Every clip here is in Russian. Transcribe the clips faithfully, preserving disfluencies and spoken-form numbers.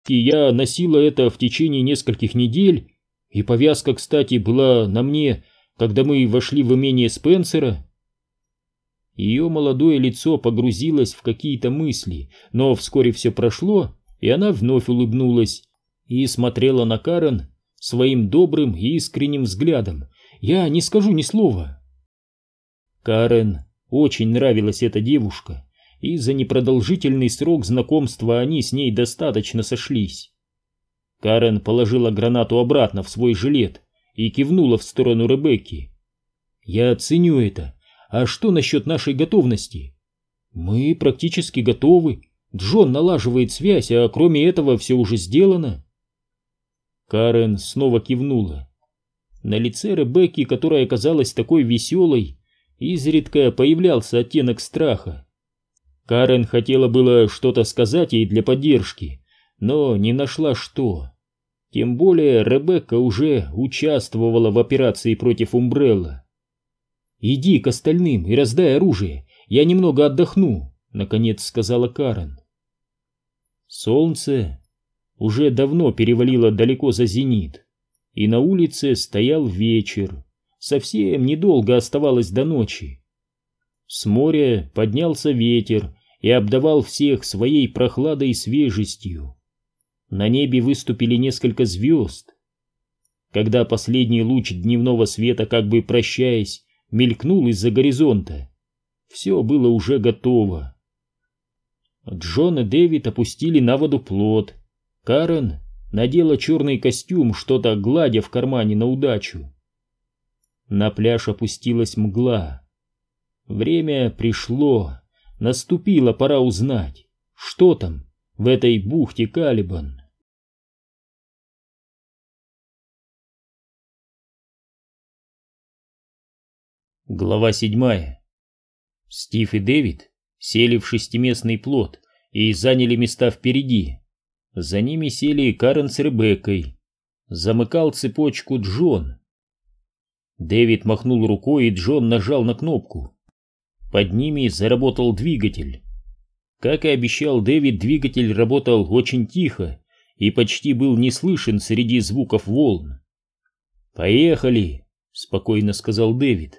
И я носила это в течение нескольких недель, и повязка, кстати, была на мне, когда мы вошли в имение Спенсера. Ее молодое лицо погрузилось в какие-то мысли, но вскоре все прошло, и она вновь улыбнулась и смотрела на Карен своим добрым и искренним взглядом. «Я не скажу ни слова». Карен очень нравилась эта девушка, и за непродолжительный срок знакомства они с ней достаточно сошлись. Карен положила гранату обратно в свой жилет и кивнула в сторону Ребекки. «Я ценю это. А что насчет нашей готовности?» «Мы практически готовы. Джон налаживает связь, а кроме этого все уже сделано». Карен снова кивнула. На лице Ребекки, которая казалась такой веселой, изредка появлялся оттенок страха. Карен хотела было что-то сказать ей для поддержки, но не нашла что. Тем более Ребекка уже участвовала в операции против Умбрелла. «Иди к остальным и раздай оружие, я немного отдохну», — наконец сказала Карен. Солнце уже давно перевалило далеко за зенит, и на улице стоял вечер. Совсем недолго оставалось до ночи. С моря поднялся ветер и обдавал всех своей прохладой и свежестью. На небе выступили несколько звезд. Когда последний луч дневного света, как бы прощаясь, мелькнул из-за горизонта, все было уже готово. Джон и Дэвид опустили на воду плот. Карен надела черный костюм, что-то гладя в кармане на удачу. На пляж опустилась мгла. Время пришло, наступила пора узнать, что там в этой бухте Калибан. Глава седьмая. Стив и Дэвид сели в шестиместный плот и заняли места впереди. За ними сели Карен с Ребеккой. Замыкал цепочку Джон. Дэвид махнул рукой, и Джон нажал на кнопку. Под ними заработал двигатель. Как и обещал Дэвид, двигатель работал очень тихо и почти был не слышен среди звуков волн. «Поехали!» — спокойно сказал Дэвид.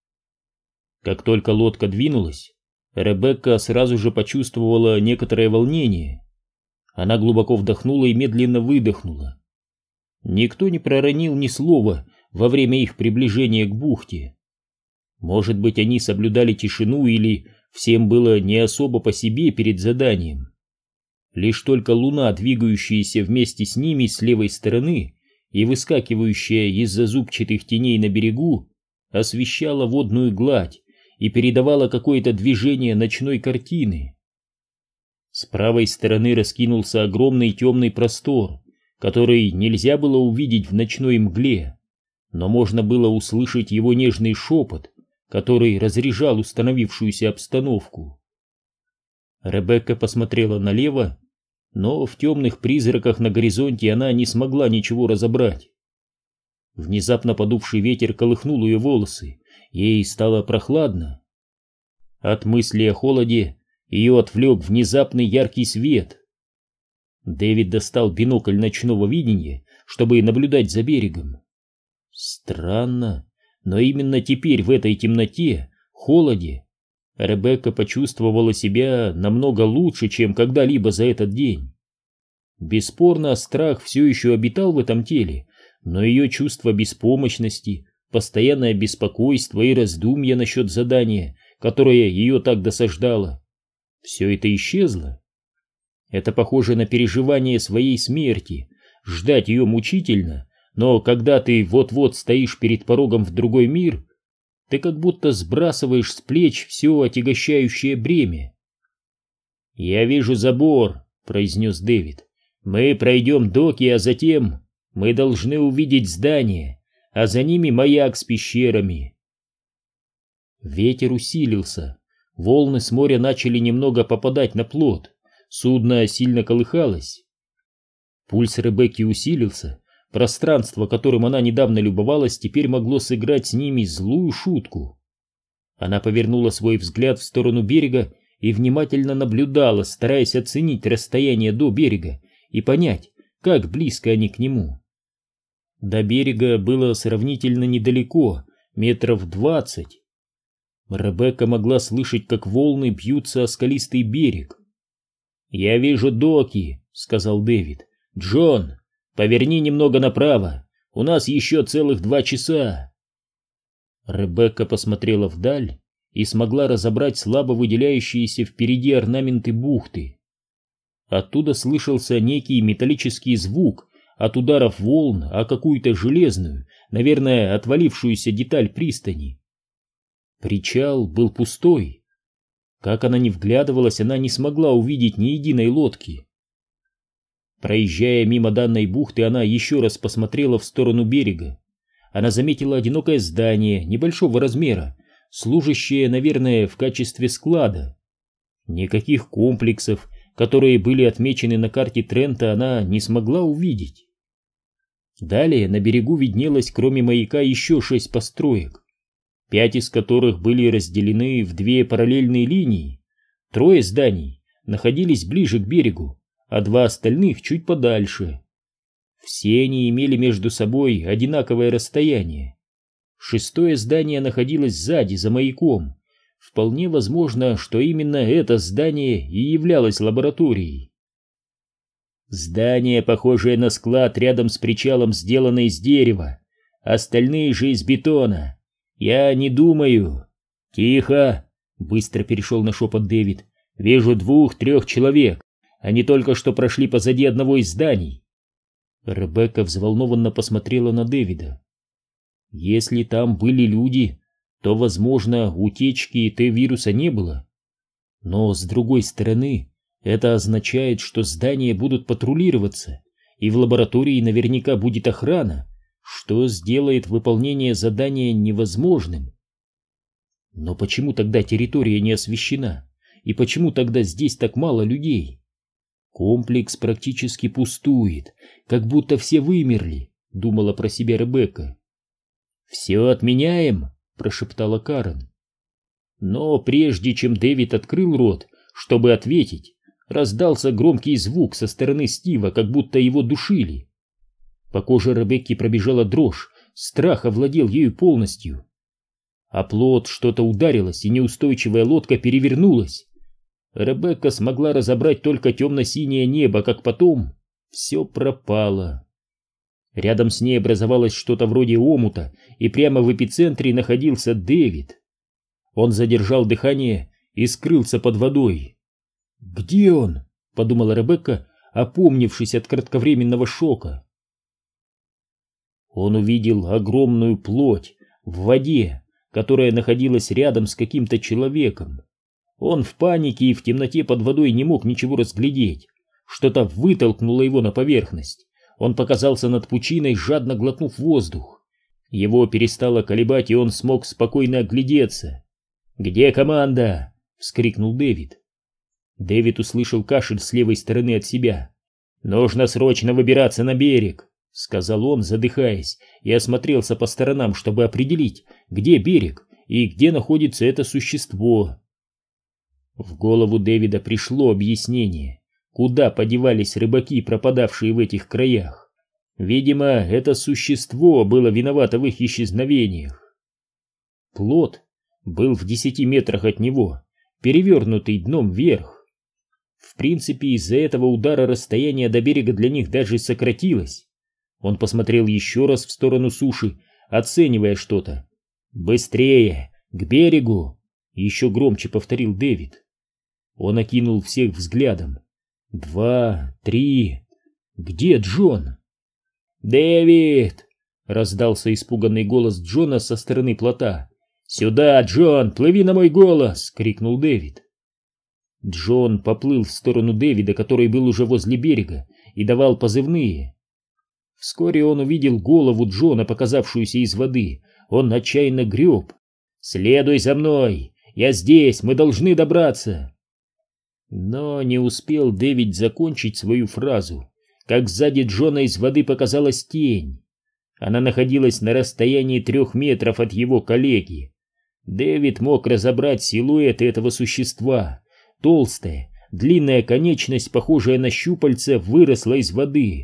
Как только лодка двинулась, Ребекка сразу же почувствовала некоторое волнение. Она глубоко вдохнула и медленно выдохнула. Никто не проронил ни слова во время их приближения к бухте. Может быть, они соблюдали тишину или всем было не особо по себе перед заданием. Лишь только луна, двигающаяся вместе с ними с левой стороны и выскакивающая из-за зубчатых теней на берегу, освещала водную гладь и передавала какое-то движение ночной картины. С правой стороны раскинулся огромный темный простор, который нельзя было увидеть в ночной мгле, но можно было услышать его нежный шепот, который разряжал установившуюся обстановку. Ребекка посмотрела налево, но в темных призраках на горизонте она не смогла ничего разобрать. Внезапно подувший ветер колыхнул ее волосы, ей стало прохладно. От мысли о холоде ее отвлек внезапный яркий свет. Дэвид достал бинокль ночного видения, чтобы наблюдать за берегом. Странно, но именно теперь в этой темноте, холоде, Ребекка почувствовала себя намного лучше, чем когда-либо за этот день. Бесспорно, страх все еще обитал в этом теле, но ее чувство беспомощности, постоянное беспокойство и раздумья насчет задания, которое ее так досаждало, все это исчезло. Это похоже на переживание своей смерти, ждать ее мучительно, но когда ты вот-вот стоишь перед порогом в другой мир, ты как будто сбрасываешь с плеч все отягощающее бремя. «Я вижу забор», — произнес Дэвид. «Мы пройдем доки, а затем мы должны увидеть здание, а за ними маяк с пещерами». Ветер усилился, волны с моря начали немного попадать на плот, судно сильно колыхалось. Пульс Ребекки усилился, пространство, которым она недавно любовалась, теперь могло сыграть с ними злую шутку. Она повернула свой взгляд в сторону берега и внимательно наблюдала, стараясь оценить расстояние до берега и понять, как близко они к нему. До берега было сравнительно недалеко, метров двадцать. Ребекка могла слышать, как волны бьются о скалистый берег. «Я вижу доки», — сказал Дэвид. «Джон, поверни немного направо, у нас еще целых два часа». Ребекка посмотрела вдаль и смогла разобрать слабо выделяющиеся впереди орнаменты бухты. Оттуда слышался некий металлический звук от ударов волн о какую-то железную, наверное, отвалившуюся деталь пристани. Причал был пустой. Как она ни вглядывалась, она не смогла увидеть ни единой лодки. Проезжая мимо данной бухты, она еще раз посмотрела в сторону берега. Она заметила одинокое здание небольшого размера, служащее, наверное, в качестве склада. Никаких комплексов, которые были отмечены на карте Трента, она не смогла увидеть. Далее на берегу виднелось, кроме маяка, еще шесть построек, пять из которых были разделены в две параллельные линии. Трое зданий находились ближе к берегу, а два остальных чуть подальше. Все они имели между собой одинаковое расстояние. Шестое здание находилось сзади, за маяком. Вполне возможно, что именно это здание и являлось лабораторией. Здание, похожее на склад рядом с причалом, сделано из дерева, остальные же из бетона. Я не думаю... Тихо! Быстро перешел на шепот Дэвид. Вижу двух-трех человек. Они только что прошли позади одного из зданий. Ребекка взволнованно посмотрела на Дэвида. Если там были люди, то, возможно, утечки Т-вируса не было. Но, с другой стороны, это означает, что здания будут патрулироваться, и в лаборатории наверняка будет охрана, что сделает выполнение задания невозможным. Но почему тогда территория не освещена? И почему тогда здесь так мало людей? Комплекс практически пустует, как будто все вымерли, думала про себя Ребекка. «Все отменяем», — прошептала Карен. Но прежде чем Дэвид открыл рот, чтобы ответить, раздался громкий звук со стороны Стива, как будто его душили. По коже Ребекки пробежала дрожь, страх овладел ею полностью. О плот что-то ударилось, и неустойчивая лодка перевернулась. Ребекка смогла разобрать только темно-синее небо, как потом все пропало. Рядом с ней образовалось что-то вроде омута, и прямо в эпицентре находился Дэвид. Он задержал дыхание и скрылся под водой. «Где он?» — подумала Ребекка, опомнившись от кратковременного шока. Он увидел огромную плоть в воде, которая находилась рядом с каким-то человеком. Он в панике и в темноте под водой не мог ничего разглядеть. Что-то вытолкнуло его на поверхность. Он показался над пучиной, жадно глотнув воздух. Его перестало колебать, и он смог спокойно оглядеться. «Где команда?» — вскрикнул Дэвид. Дэвид услышал кашель с левой стороны от себя. «Нужно срочно выбираться на берег», — сказал он, задыхаясь, и осмотрелся по сторонам, чтобы определить, где берег и где находится это существо. В голову Дэвида пришло объяснение, куда подевались рыбаки, пропадавшие в этих краях. Видимо, это существо было виновато в их исчезновениях. Плот был в десяти метрах от него, перевернутый дном вверх. В принципе, из-за этого удара расстояние до берега для них даже сократилось. Он посмотрел еще раз в сторону суши, оценивая что-то. «Быстрее! К берегу!» — еще громче повторил Дэвид. Он окинул всех взглядом. «Два, три... Где Джон?» «Дэвид!» — раздался испуганный голос Джона со стороны плота. «Сюда, Джон! Плыви на мой голос!» — крикнул Дэвид. Джон поплыл в сторону Дэвида, который был уже возле берега, и давал позывные. Вскоре он увидел голову Джона, показавшуюся из воды. Он отчаянно греб. «Следуй за мной! Я здесь! Мы должны добраться!» Но не успел Дэвид закончить свою фразу, как сзади Джона из воды показалась тень. Она находилась на расстоянии трех метров от его коллеги. Дэвид мог разобрать силуэт этого существа. Толстое, длинная конечность, похожая на щупальце, выросла из воды.